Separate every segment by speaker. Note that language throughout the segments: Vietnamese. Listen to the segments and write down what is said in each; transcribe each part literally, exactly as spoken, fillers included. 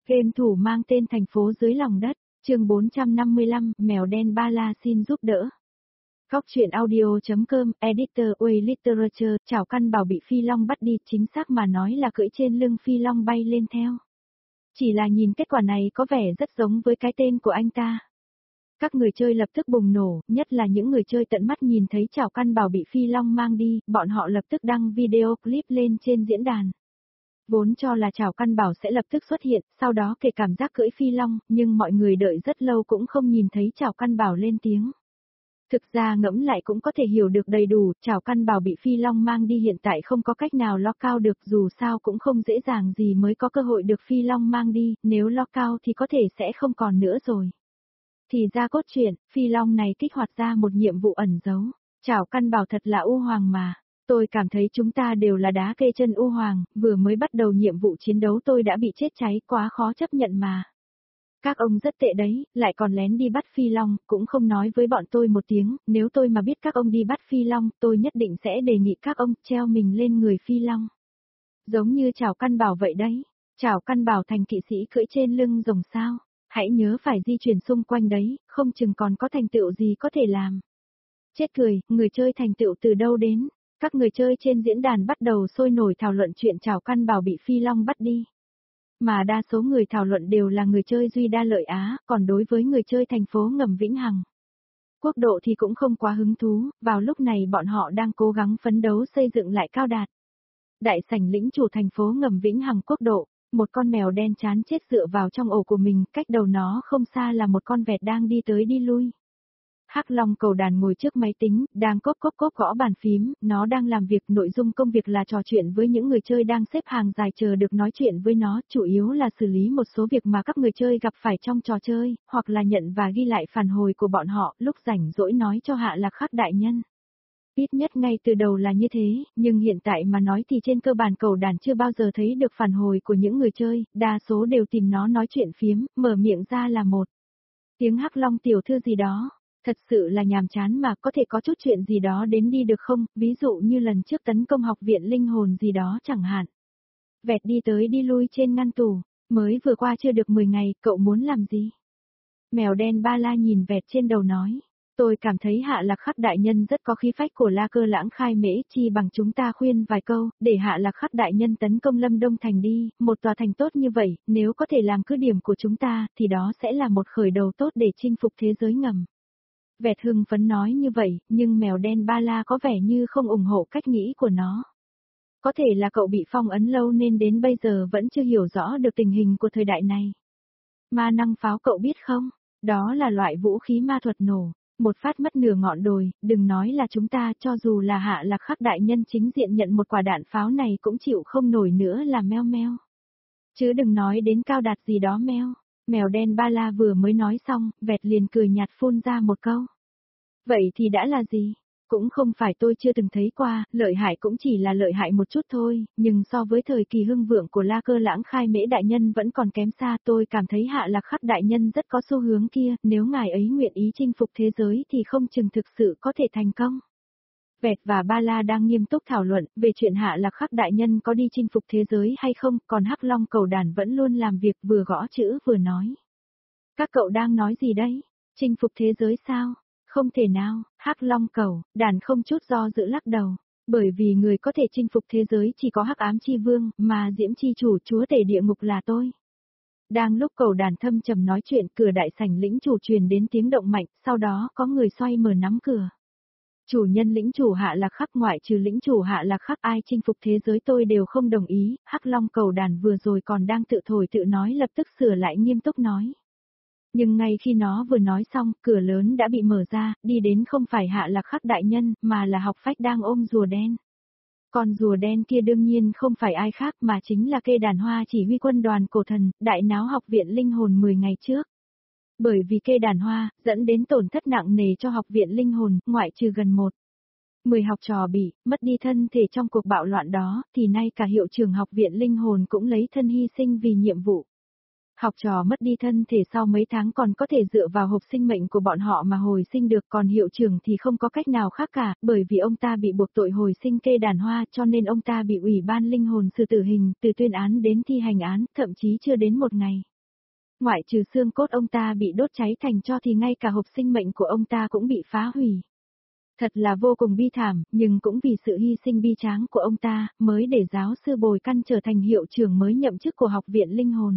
Speaker 1: Game thủ mang tên Thành phố dưới lòng đất, chương bốn trăm năm mươi lăm, mèo đen ba la xin giúp đỡ. Góc truyện audio.com, editor Way Literature, Chảo Căn Bảo bị phi long bắt đi, chính xác mà nói là cưỡi trên lưng phi long bay lên theo. Chỉ là nhìn kết quả này có vẻ rất giống với cái tên của anh ta. Các người chơi lập tức bùng nổ, nhất là những người chơi tận mắt nhìn thấy Chảo Căn Bảo bị phi long mang đi, bọn họ lập tức đăng video clip lên trên diễn đàn. Vốn cho là Chảo Căn Bảo sẽ lập tức xuất hiện, sau đó kể cảm giác cưỡi phi long, nhưng mọi người đợi rất lâu cũng không nhìn thấy Chảo Căn Bảo lên tiếng. Thực ra ngẫm lại cũng có thể hiểu được đầy đủ, Chảo Căn Bảo bị phi long mang đi hiện tại không có cách nào lo cao được, dù sao cũng không dễ dàng gì mới có cơ hội được phi long mang đi, nếu lo cao thì có thể sẽ không còn nữa rồi. Thì ra cốt truyện, phi long này kích hoạt ra một nhiệm vụ ẩn giấu. Chảo Căn Bảo thật là U Hoàng mà. Tôi cảm thấy chúng ta đều là đá kê chân U Hoàng, vừa mới bắt đầu nhiệm vụ chiến đấu tôi đã bị chết cháy, quá khó chấp nhận mà. Các ông rất tệ đấy, lại còn lén đi bắt phi long, cũng không nói với bọn tôi một tiếng, nếu tôi mà biết các ông đi bắt phi long, tôi nhất định sẽ đề nghị các ông treo mình lên người phi long. Giống như Chảo Căn Bảo vậy đấy, Chảo Căn Bảo thành kỵ sĩ cưỡi trên lưng rồng sao, hãy nhớ phải di chuyển xung quanh đấy, không chừng còn có thành tựu gì có thể làm. Chết cười, người chơi thành tựu từ đâu đến? Các người chơi trên diễn đàn bắt đầu sôi nổi thảo luận chuyện Chảo Căn Bảo bị phi long bắt đi. Mà đa số người thảo luận đều là người chơi Duy Đa Lợi Á, còn đối với người chơi thành phố ngầm Vĩnh Hằng Quốc độ thì cũng không quá hứng thú, vào lúc này bọn họ đang cố gắng phấn đấu xây dựng lại Cao Đạt. Đại sảnh lĩnh chủ thành phố ngầm Vĩnh Hằng Quốc độ, một con mèo đen chán chết dựa vào trong ổ của mình, cách đầu nó không xa là một con vẹt đang đi tới đi lui. Hắc Long Cầu Đàn ngồi trước máy tính, đang cốp cốp cốp gõ bàn phím, nó đang làm việc, nội dung công việc là trò chuyện với những người chơi đang xếp hàng dài chờ được nói chuyện với nó, chủ yếu là xử lý một số việc mà các người chơi gặp phải trong trò chơi, hoặc là nhận và ghi lại phản hồi của bọn họ, lúc rảnh rỗi nói cho Hạ Lạc Khắc đại nhân. Ít nhất ngay từ đầu là như thế, nhưng hiện tại mà nói thì trên cơ bản Cầu Đàn chưa bao giờ thấy được phản hồi của những người chơi, đa số đều tìm nó nói chuyện phiếm, mở miệng ra là một tiếng Hắc Long tiểu thư gì đó. Thật sự là nhàm chán mà, có thể có chút chuyện gì đó đến đi được không, ví dụ như lần trước tấn công học viện linh hồn gì đó chẳng hạn. Vẹt đi tới đi lui trên ngăn tủ, mới vừa qua chưa được mười ngày, cậu muốn làm gì? Mèo đen ba la nhìn vẹt trên đầu nói, tôi cảm thấy Hạ Lạc Khắc đại nhân rất có khí phách của La Cơ Lãng Khai Mễ, chi bằng chúng ta khuyên vài câu, để Hạ Lạc Khắc đại nhân tấn công Lâm Đông Thành đi, một tòa thành tốt như vậy, nếu có thể làm cứ điểm của chúng ta, thì đó sẽ là một khởi đầu tốt để chinh phục thế giới ngầm. Vẹt hưng phấn nói như vậy, nhưng mèo đen ba la có vẻ như không ủng hộ cách nghĩ của nó. Có thể là cậu bị phong ấn lâu nên đến bây giờ vẫn chưa hiểu rõ được tình hình của thời đại này. Ma năng pháo cậu biết không? Đó là loại vũ khí ma thuật nổ, một phát mất nửa ngọn đồi, đừng nói là chúng ta, cho dù là Hạ Lạc Khắc đại nhân chính diện nhận một quả đạn pháo này cũng chịu không nổi nữa là meo meo. Chứ đừng nói đến Cao Đạt gì đó meo. Mèo đen ba la vừa mới nói xong, vẹt liền cười nhạt phun ra một câu. Vậy thì đã là gì? Cũng không phải tôi chưa từng thấy qua, lợi hại cũng chỉ là lợi hại một chút thôi, nhưng so với thời kỳ hưng vượng của La Cơ Lãng Khai Mễ đại nhân vẫn còn kém xa, tôi cảm thấy Hạ Lạc Khắc đại nhân rất có xu hướng kia, nếu ngài ấy nguyện ý chinh phục thế giới thì không chừng thực sự có thể thành công. Vẹt và Ba La đang nghiêm túc thảo luận về chuyện Hạ Lạc Khắc đại nhân có đi chinh phục thế giới hay không, còn Hắc Long Cầu Đàn vẫn luôn làm việc vừa gõ chữ vừa nói. Các cậu đang nói gì đấy? Chinh phục thế giới sao? Không thể nào, Hắc Long Cầu Đàn không chút do dự lắc đầu, bởi vì người có thể chinh phục thế giới chỉ có Hắc Ám Chi Vương, mà Diễm Chi Chủ chúa tể địa ngục là tôi. Đang lúc Cầu Đàn thâm trầm nói chuyện, cửa đại sảnh lĩnh chủ truyền đến tiếng động mạnh, sau đó có người xoay mở nắm cửa. Chủ nhân lĩnh chủ Hạ Lạc Khắc, ngoại trừ lĩnh chủ Hạ Lạc Khắc ai chinh phục thế giới tôi đều không đồng ý. Hắc Long Cầu Đàn vừa rồi còn đang tự thổi tự nói, lập tức sửa lại nghiêm túc nói. Nhưng ngay khi nó vừa nói xong, cửa lớn đã bị mở ra, đi đến không phải Hạ Lạc Khắc đại nhân, mà là Học Phách đang ôm rùa đen. Con rùa đen kia đương nhiên không phải ai khác mà chính là Kê Đàn Hoa, chỉ huy quân đoàn cổ thần, đại náo học viện linh hồn mười ngày trước. Bởi vì Kê Đàn Hoa, dẫn đến tổn thất nặng nề cho học viện linh hồn, ngoại trừ gần một. Mười học trò bị, mất đi thân thể trong cuộc bạo loạn đó, thì nay cả hiệu trưởng học viện linh hồn cũng lấy thân hy sinh vì nhiệm vụ. Học trò mất đi thân thể sau mấy tháng còn có thể dựa vào hộp sinh mệnh của bọn họ mà hồi sinh được, còn hiệu trưởng thì không có cách nào khác cả, bởi vì ông ta bị buộc tội hồi sinh Kê Đàn Hoa cho nên ông ta bị ủy ban linh hồn xử tử hình, từ tuyên án đến thi hành án, thậm chí chưa đến một ngày. Ngoại trừ xương cốt ông ta bị đốt cháy thành tro thì ngay cả hộp sinh mệnh của ông ta cũng bị phá hủy. Thật là vô cùng bi thảm, nhưng cũng vì sự hy sinh bi tráng của ông ta, mới để giáo sư Bồi Căn trở thành hiệu trưởng mới nhậm chức của Học viện Linh Hồn.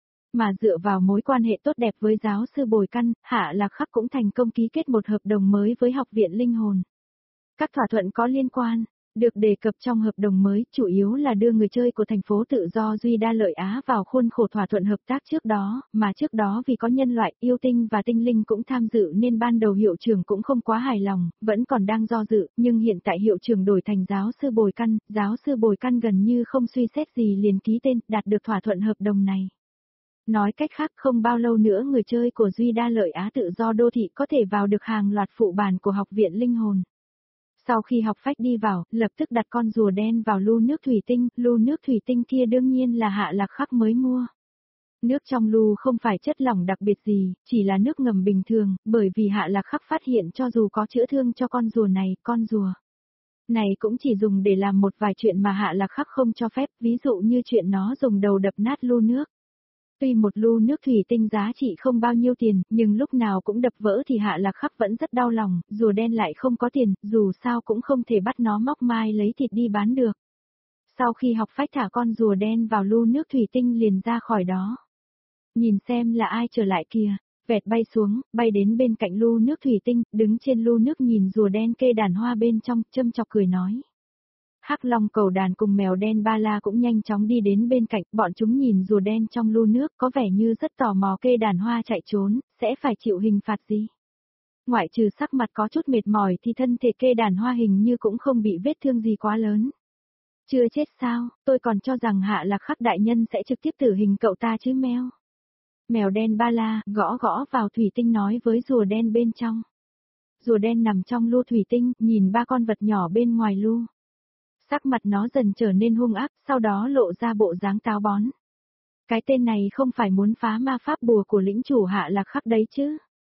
Speaker 1: Mà dựa vào mối quan hệ tốt đẹp với giáo sư Bồi Căn, Hạ Lạc Khắc cũng thành công ký kết một hợp đồng mới với Học viện Linh Hồn. Các thỏa thuận có liên quan, được đề cập trong hợp đồng mới, chủ yếu là đưa người chơi của thành phố tự do Duy Đa Lợi Á vào khuôn khổ thỏa thuận hợp tác trước đó, mà trước đó vì có nhân loại, yêu tinh và tinh linh cũng tham dự nên ban đầu hiệu trưởng cũng không quá hài lòng, vẫn còn đang do dự, nhưng hiện tại hiệu trưởng đổi thành giáo sư Bồi Căn, giáo sư Bồi Căn gần như không suy xét gì liền ký tên, đạt được thỏa thuận hợp đồng này. Nói cách khác, không bao lâu nữa người chơi của Duy Đa Lợi Á tự do đô thị có thể vào được hàng loạt phụ bản của Học viện Linh Hồn. Sau khi học phách đi vào, lập tức đặt con rùa đen vào lu nước thủy tinh, lu nước thủy tinh kia đương nhiên là Hạ Lạc Khắc mới mua. Nước trong lu không phải chất lỏng đặc biệt gì, chỉ là nước ngầm bình thường, bởi vì Hạ Lạc Khắc phát hiện cho dù có chữa thương cho con rùa này, con rùa này cũng chỉ dùng để làm một vài chuyện mà Hạ Lạc Khắc không cho phép, ví dụ như chuyện nó dùng đầu đập nát lu nước. Tuy một lu nước thủy tinh giá trị không bao nhiêu tiền, nhưng lúc nào cũng đập vỡ thì Hạ Lạc Khắc vẫn rất đau lòng, rùa đen lại không có tiền, dù sao cũng không thể bắt nó móc mai lấy thịt đi bán được. Sau khi học phách thả con rùa đen vào lu nước thủy tinh liền ra khỏi đó. Nhìn xem là ai trở lại kìa, vẹt bay xuống, bay đến bên cạnh lu nước thủy tinh, đứng trên lu nước nhìn rùa đen kê đàn hoa bên trong, châm chọc cười nói. Hắc Long Cầu Đàn cùng mèo đen Ba La cũng nhanh chóng đi đến bên cạnh, bọn chúng nhìn rùa đen trong lu nước có vẻ như rất tò mò kê đàn hoa chạy trốn, sẽ phải chịu hình phạt gì. Ngoại trừ sắc mặt có chút mệt mỏi thì thân thể kê đàn hoa hình như cũng không bị vết thương gì quá lớn. Chưa chết sao, tôi còn cho rằng Hạ Lạc Khắc đại nhân sẽ trực tiếp tử hình cậu ta chứ mèo. Mèo đen Ba La gõ gõ vào thủy tinh nói với rùa đen bên trong. Rùa đen nằm trong lu thủy tinh, nhìn ba con vật nhỏ bên ngoài lu. Sắc mặt nó dần trở nên hung ác, sau đó lộ ra bộ dáng táo bón. Cái tên này không phải muốn phá ma pháp bùa của lĩnh chủ Hạ Lạc Khắc đấy chứ.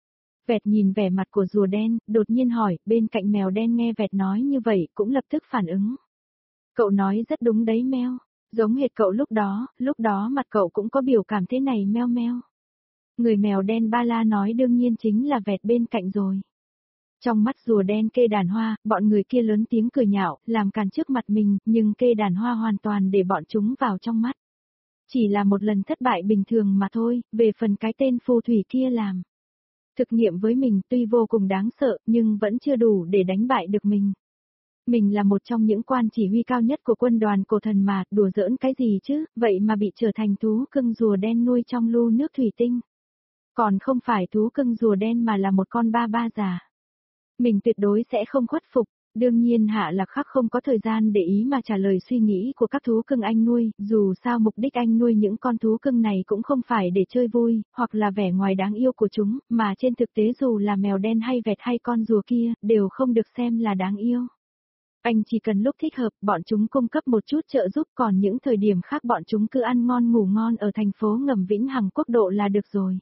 Speaker 1: Vẹt nhìn vẻ mặt của rùa đen, đột nhiên hỏi, bên cạnh mèo đen nghe Vẹt nói như vậy, cũng lập tức phản ứng. Cậu nói rất đúng đấy meo, giống hệt cậu lúc đó, lúc đó mặt cậu cũng có biểu cảm thế này meo meo. Người mèo đen Ba La nói đương nhiên chính là Vẹt bên cạnh rồi. Trong mắt rùa đen kê đàn hoa, bọn người kia lớn tiếng cười nhạo, làm càn trước mặt mình, nhưng kê đàn hoa hoàn toàn để bọn chúng vào trong mắt. Chỉ là một lần thất bại bình thường mà thôi, về phần cái tên phù thủy kia làm. Thực nghiệm với mình tuy vô cùng đáng sợ, nhưng vẫn chưa đủ để đánh bại được mình. Mình là một trong những quan chỉ huy cao nhất của quân đoàn cổ thần mà, đùa giỡn cái gì chứ, vậy mà bị trở thành thú cưng rùa đen nuôi trong lu nước thủy tinh. Còn không phải thú cưng rùa đen mà là một con ba ba già. Mình tuyệt đối sẽ không khuất phục, đương nhiên Hạ Lạc Khắc không có thời gian để ý mà trả lời suy nghĩ của các thú cưng anh nuôi, dù sao mục đích anh nuôi những con thú cưng này cũng không phải để chơi vui, hoặc là vẻ ngoài đáng yêu của chúng, mà trên thực tế dù là mèo đen hay vẹt hay con rùa kia, đều không được xem là đáng yêu. Anh chỉ cần lúc thích hợp, bọn chúng cung cấp một chút trợ giúp, còn những thời điểm khác bọn chúng cứ ăn ngon ngủ ngon ở thành phố ngầm Vĩnh Hằng Quốc độ là được rồi.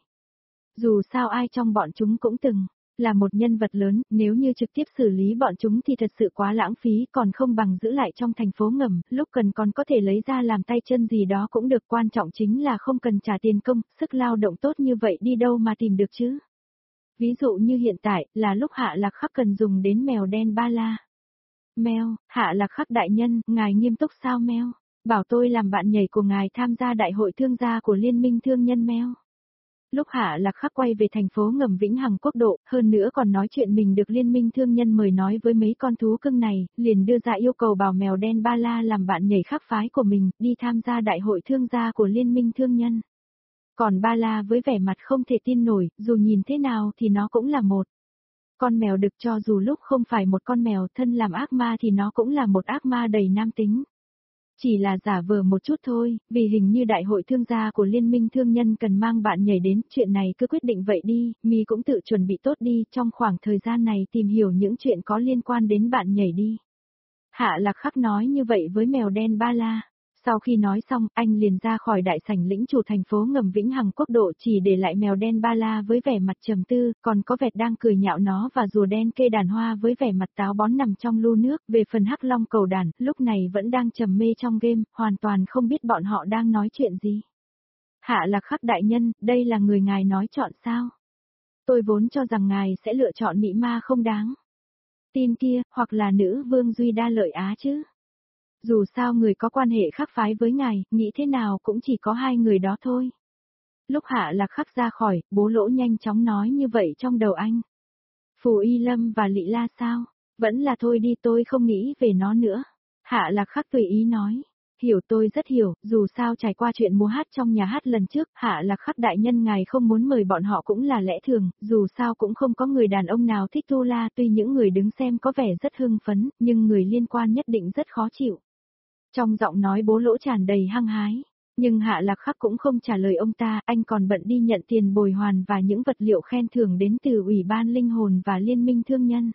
Speaker 1: Dù sao ai trong bọn chúng cũng từng là một nhân vật lớn, nếu như trực tiếp xử lý bọn chúng thì thật sự quá lãng phí, còn không bằng giữ lại trong thành phố ngầm, lúc cần còn có thể lấy ra làm tay chân gì đó cũng được, quan trọng chính là không cần trả tiền công, sức lao động tốt như vậy đi đâu mà tìm được chứ. Ví dụ như hiện tại, là lúc Hạ Lạc Khắc cần dùng đến mèo đen Ba La. Mèo, Hạ Lạc Khắc đại nhân, ngài nghiêm túc sao mèo? Bảo tôi làm bạn nhảy của ngài tham gia đại hội thương gia của Liên minh Thương nhân mèo. Lúc Hạ Lạc Khắc quay về thành phố ngầm Vĩnh Hằng Quốc độ, hơn nữa còn nói chuyện mình được Liên minh Thương nhân mời nói với mấy con thú cưng này, liền đưa ra yêu cầu bảo mèo đen Ba La làm bạn nhảy khắc phái của mình, đi tham gia đại hội thương gia của Liên minh Thương nhân. Còn Ba La với vẻ mặt không thể tin nổi, dù nhìn thế nào thì nó cũng là một con mèo đực, cho dù lúc không phải một con mèo thân làm ác ma thì nó cũng là một ác ma đầy nam tính. Chỉ là giả vờ một chút thôi, vì hình như đại hội thương gia của Liên minh Thương nhân cần mang bạn nhảy đến, chuyện này cứ quyết định vậy đi, mi cũng tự chuẩn bị tốt đi, trong khoảng thời gian này tìm hiểu những chuyện có liên quan đến bạn nhảy đi. Hạ Lạc Khắc nói như vậy với mèo đen Ba La. Sau khi nói xong, anh liền ra khỏi đại sảnh lĩnh chủ thành phố ngầm Vĩnh Hằng Quốc độ, chỉ để lại mèo đen Ba La với vẻ mặt trầm tư, còn có vẹt đang cười nhạo nó và rùa đen kê đàn hoa với vẻ mặt táo bón nằm trong lu nước. Về phần Hắc Long Cầu Đàn, lúc này vẫn đang trầm mê trong game, hoàn toàn không biết bọn họ đang nói chuyện gì. Hạ Lạc Khắc đại nhân, đây là người ngài nói chọn sao? Tôi vốn cho rằng ngài sẽ lựa chọn Mị Ma không đáng tin kia, hoặc là nữ vương Duy Đa Lợi Á chứ. Dù sao người có quan hệ khác phái với ngài, nghĩ thế nào cũng chỉ có hai người đó thôi. Lúc Hạ Lạc Khắc ra khỏi, Bố Lỗ nhanh chóng nói như vậy trong đầu anh. Phù Y Lâm và Lị La sao? Vẫn là thôi đi, tôi không nghĩ về nó nữa. Hạ Lạc Khắc tùy ý nói. Hiểu, tôi rất hiểu, dù sao trải qua chuyện múa hát trong nhà hát lần trước, Hạ Lạc Khắc đại nhân ngài không muốn mời bọn họ cũng là lẽ thường, dù sao cũng không có người đàn ông nào thích Tu La, tuy những người đứng xem có vẻ rất hưng phấn, nhưng người liên quan nhất định rất khó chịu. Trong giọng nói Bố Lỗ tràn đầy hăng hái, nhưng Hạ Lạc Khắc cũng không trả lời ông ta, anh còn bận đi nhận tiền bồi hoàn và những vật liệu khen thưởng đến từ Ủy ban Linh hồn và Liên minh Thương nhân.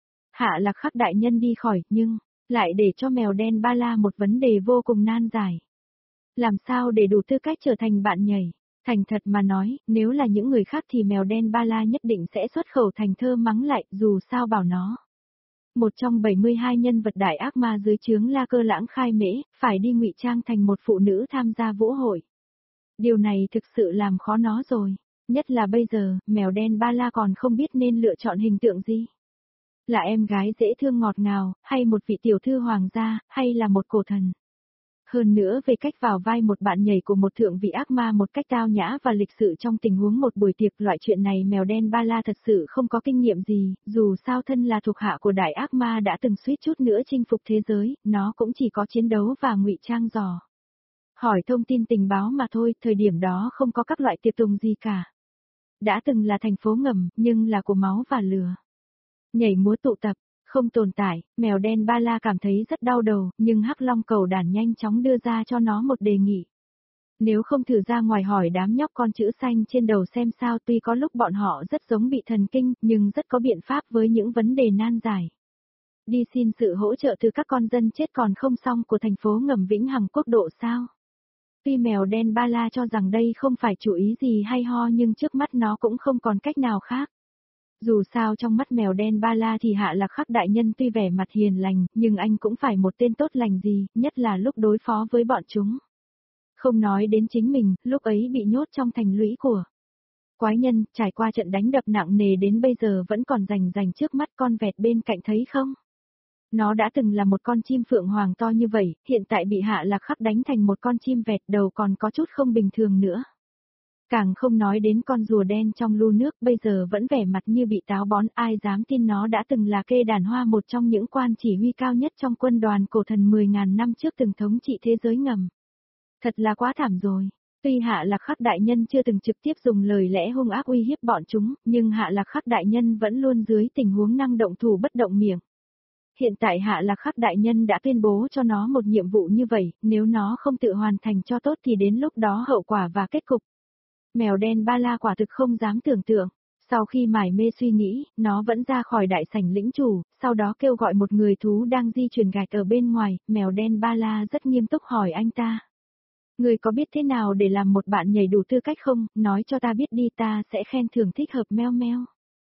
Speaker 1: Hạ Lạc Khắc đại nhân đi khỏi, nhưng lại để cho mèo đen ba la một vấn đề vô cùng nan giải. Làm sao để đủ tư cách trở thành bạn nhảy? Thành thật mà nói, nếu là những người khác thì mèo đen ba la nhất định sẽ xuất khẩu thành thơ mắng lại, dù sao bảo nó. Một trong bảy mươi hai nhân vật đại ác ma dưới trướng La Cơ Lãng Khai Mễ, phải đi ngụy trang thành một phụ nữ tham gia vũ hội. Điều này thực sự làm khó nó rồi. Nhất là bây giờ, mèo đen ba la còn không biết nên lựa chọn hình tượng gì. Là em gái dễ thương ngọt ngào, hay một vị tiểu thư hoàng gia, hay là một cổ thần. Hơn nữa về cách vào vai một bạn nhảy của một thượng vị ác ma một cách tao nhã và lịch sự trong tình huống một buổi tiệc, loại chuyện này mèo đen ba la thật sự không có kinh nghiệm gì, dù sao thân là thuộc hạ của đại ác ma đã từng suýt chút nữa chinh phục thế giới, nó cũng chỉ có chiến đấu và ngụy trang dò hỏi thông tin tình báo mà thôi, thời điểm đó không có các loại tiệc tùng gì cả. Đã từng là thành phố ngầm, nhưng là của máu và lửa. Nhảy múa tụ tập, không tồn tại, mèo đen ba la cảm thấy rất đau đầu, nhưng Hắc Long cầu đàn nhanh chóng đưa ra cho nó một đề nghị. Nếu không thử ra ngoài hỏi đám nhóc con chữ xanh trên đầu xem sao, tuy có lúc bọn họ rất giống bị thần kinh, nhưng rất có biện pháp với những vấn đề nan giải. Đi xin sự hỗ trợ từ các con dân chết còn không xong của thành phố ngầm Vĩnh Hằng Quốc độ sao? Tuy mèo đen ba la cho rằng đây không phải chủ ý gì hay ho, nhưng trước mắt nó cũng không còn cách nào khác. Dù sao trong mắt mèo đen ba la thì Hạ Lạc Khắc đại nhân tuy vẻ mặt hiền lành, nhưng anh cũng phải một tên tốt lành gì, nhất là lúc đối phó với bọn chúng. Không nói đến chính mình, lúc ấy bị nhốt trong thành lũy của quái nhân, trải qua trận đánh đập nặng nề đến bây giờ vẫn còn rành rành trước mắt, con vẹt bên cạnh thấy không? Nó đã từng là một con chim phượng hoàng to như vậy, hiện tại bị Hạ Lạc Khắc đánh thành một con chim vẹt, đầu còn có chút không bình thường nữa. Càng không nói đến con rùa đen trong lu nước, bây giờ vẫn vẻ mặt như bị táo bón, ai dám tin nó đã từng là kê đàn hoa, một trong những quan chỉ huy cao nhất trong quân đoàn cổ thần mười ngàn năm trước từng thống trị thế giới ngầm. Thật là quá thảm rồi. Tuy Hạ Lạc Khắc đại nhân chưa từng trực tiếp dùng lời lẽ hung ác uy hiếp bọn chúng, nhưng Hạ Lạc Khắc đại nhân vẫn luôn dưới tình huống năng động thủ bất động miệng. Hiện tại Hạ Lạc Khắc đại nhân đã tuyên bố cho nó một nhiệm vụ như vậy, nếu nó không tự hoàn thành cho tốt thì đến lúc đó hậu quả và kết cục. Mèo đen ba la quả thực không dám tưởng tượng. Sau khi mải mê suy nghĩ, nó vẫn ra khỏi đại sảnh lĩnh chủ, sau đó kêu gọi một người thú đang di chuyển gạch ở bên ngoài, mèo đen ba la rất nghiêm túc hỏi anh ta. Người có biết thế nào để làm một bạn nhảy đủ tư cách không, nói cho ta biết đi, ta sẽ khen thưởng thích hợp. Meo meo.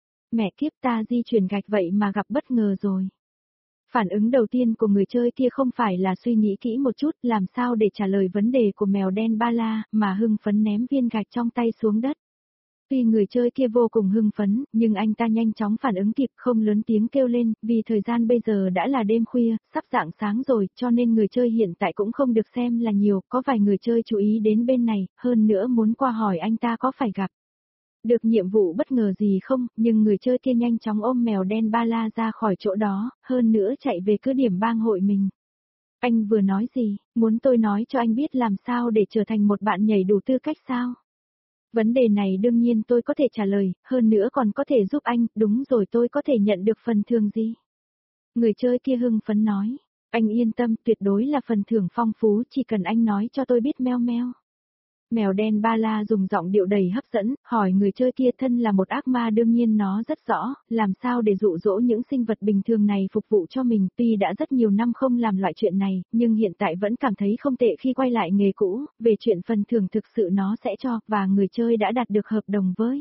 Speaker 1: Mẹ kiếp, ta di chuyển gạch vậy mà gặp bất ngờ rồi. Phản ứng đầu tiên của người chơi kia không phải là suy nghĩ kỹ một chút làm sao để trả lời vấn đề của mèo đen ba la, mà hưng phấn ném viên gạch trong tay xuống đất. Tuy người chơi kia vô cùng hưng phấn, nhưng anh ta nhanh chóng phản ứng kịp, không lớn tiếng kêu lên, vì thời gian bây giờ đã là đêm khuya, sắp rạng sáng rồi, cho nên người chơi hiện tại cũng không được xem là nhiều, có vài người chơi chú ý đến bên này, hơn nữa muốn qua hỏi anh ta có phải gặp được nhiệm vụ bất ngờ gì không, nhưng người chơi kia nhanh chóng ôm mèo đen ba la ra khỏi chỗ đó, hơn nữa chạy về cứ điểm bang hội mình. Anh vừa nói gì, muốn tôi nói cho anh biết làm sao để trở thành một bạn nhảy đủ tư cách sao? Vấn đề này đương nhiên tôi có thể trả lời, hơn nữa còn có thể giúp anh, đúng rồi, tôi có thể nhận được phần thưởng gì? Người chơi kia hưng phấn nói, anh yên tâm, tuyệt đối là phần thưởng phong phú, chỉ cần anh nói cho tôi biết. Meo meo. Mèo đen ba la dùng giọng điệu đầy hấp dẫn, hỏi người chơi kia, thân là một ác ma đương nhiên nó rất rõ, làm sao để dụ dỗ những sinh vật bình thường này phục vụ cho mình, tuy đã rất nhiều năm không làm loại chuyện này, nhưng hiện tại vẫn cảm thấy không tệ khi quay lại nghề cũ, về chuyện phần thưởng thực sự nó sẽ cho, và người chơi đã đạt được hợp đồng với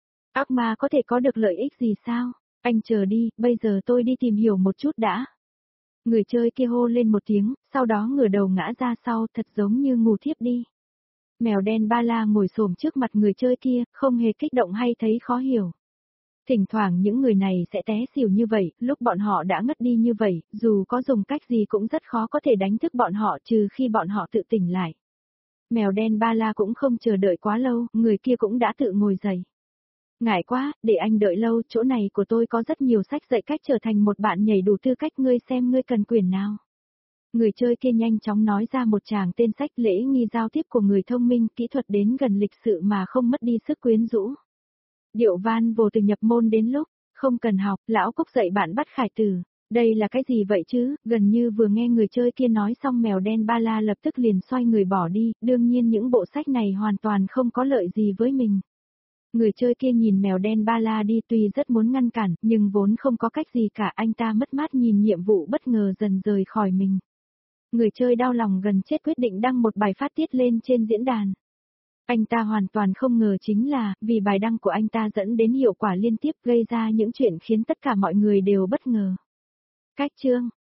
Speaker 1: ác ma có thể có được lợi ích gì sao? Anh chờ đi, bây giờ tôi đi tìm hiểu một chút đã. Người chơi kia hô lên một tiếng, sau đó ngửa đầu ngã ra sau, thật giống như ngủ thiếp đi. Mèo đen ba la ngồi xổm trước mặt người chơi kia, không hề kích động hay thấy khó hiểu. Thỉnh thoảng những người này sẽ té xỉu như vậy, lúc bọn họ đã ngất đi như vậy, dù có dùng cách gì cũng rất khó có thể đánh thức bọn họ trừ khi bọn họ tự tỉnh lại. Mèo đen ba la cũng không chờ đợi quá lâu, người kia cũng đã tự ngồi dậy. Ngại quá, để anh đợi lâu, chỗ này của tôi có rất nhiều sách dạy cách trở thành một bạn nhảy đủ tư cách, ngươi xem ngươi cần quyển nào. Người chơi kia nhanh chóng nói ra một tràng tên sách lễ nghi giao tiếp của người thông minh, kỹ thuật đến gần lịch sự mà không mất đi sức quyến rũ. Điệu van vô từ nhập môn đến lúc, không cần học, lão Cúc dạy bạn bắt khải từ. Đây là cái gì vậy chứ, gần như vừa nghe người chơi kia nói xong mèo đen ba la lập tức liền xoay người bỏ đi, đương nhiên những bộ sách này hoàn toàn không có lợi gì với mình. Người chơi kia nhìn mèo đen ba la đi tuy rất muốn ngăn cản, nhưng vốn không có cách gì cả, anh ta mất mát nhìn nhiệm vụ bất ngờ dần rời khỏi mình. Người chơi đau lòng gần chết quyết định đăng một bài phát tiết lên trên diễn đàn. Anh ta hoàn toàn không ngờ chính là, vì bài đăng của anh ta dẫn đến hiệu quả liên tiếp gây ra những chuyện khiến tất cả mọi người đều bất ngờ. Cách chương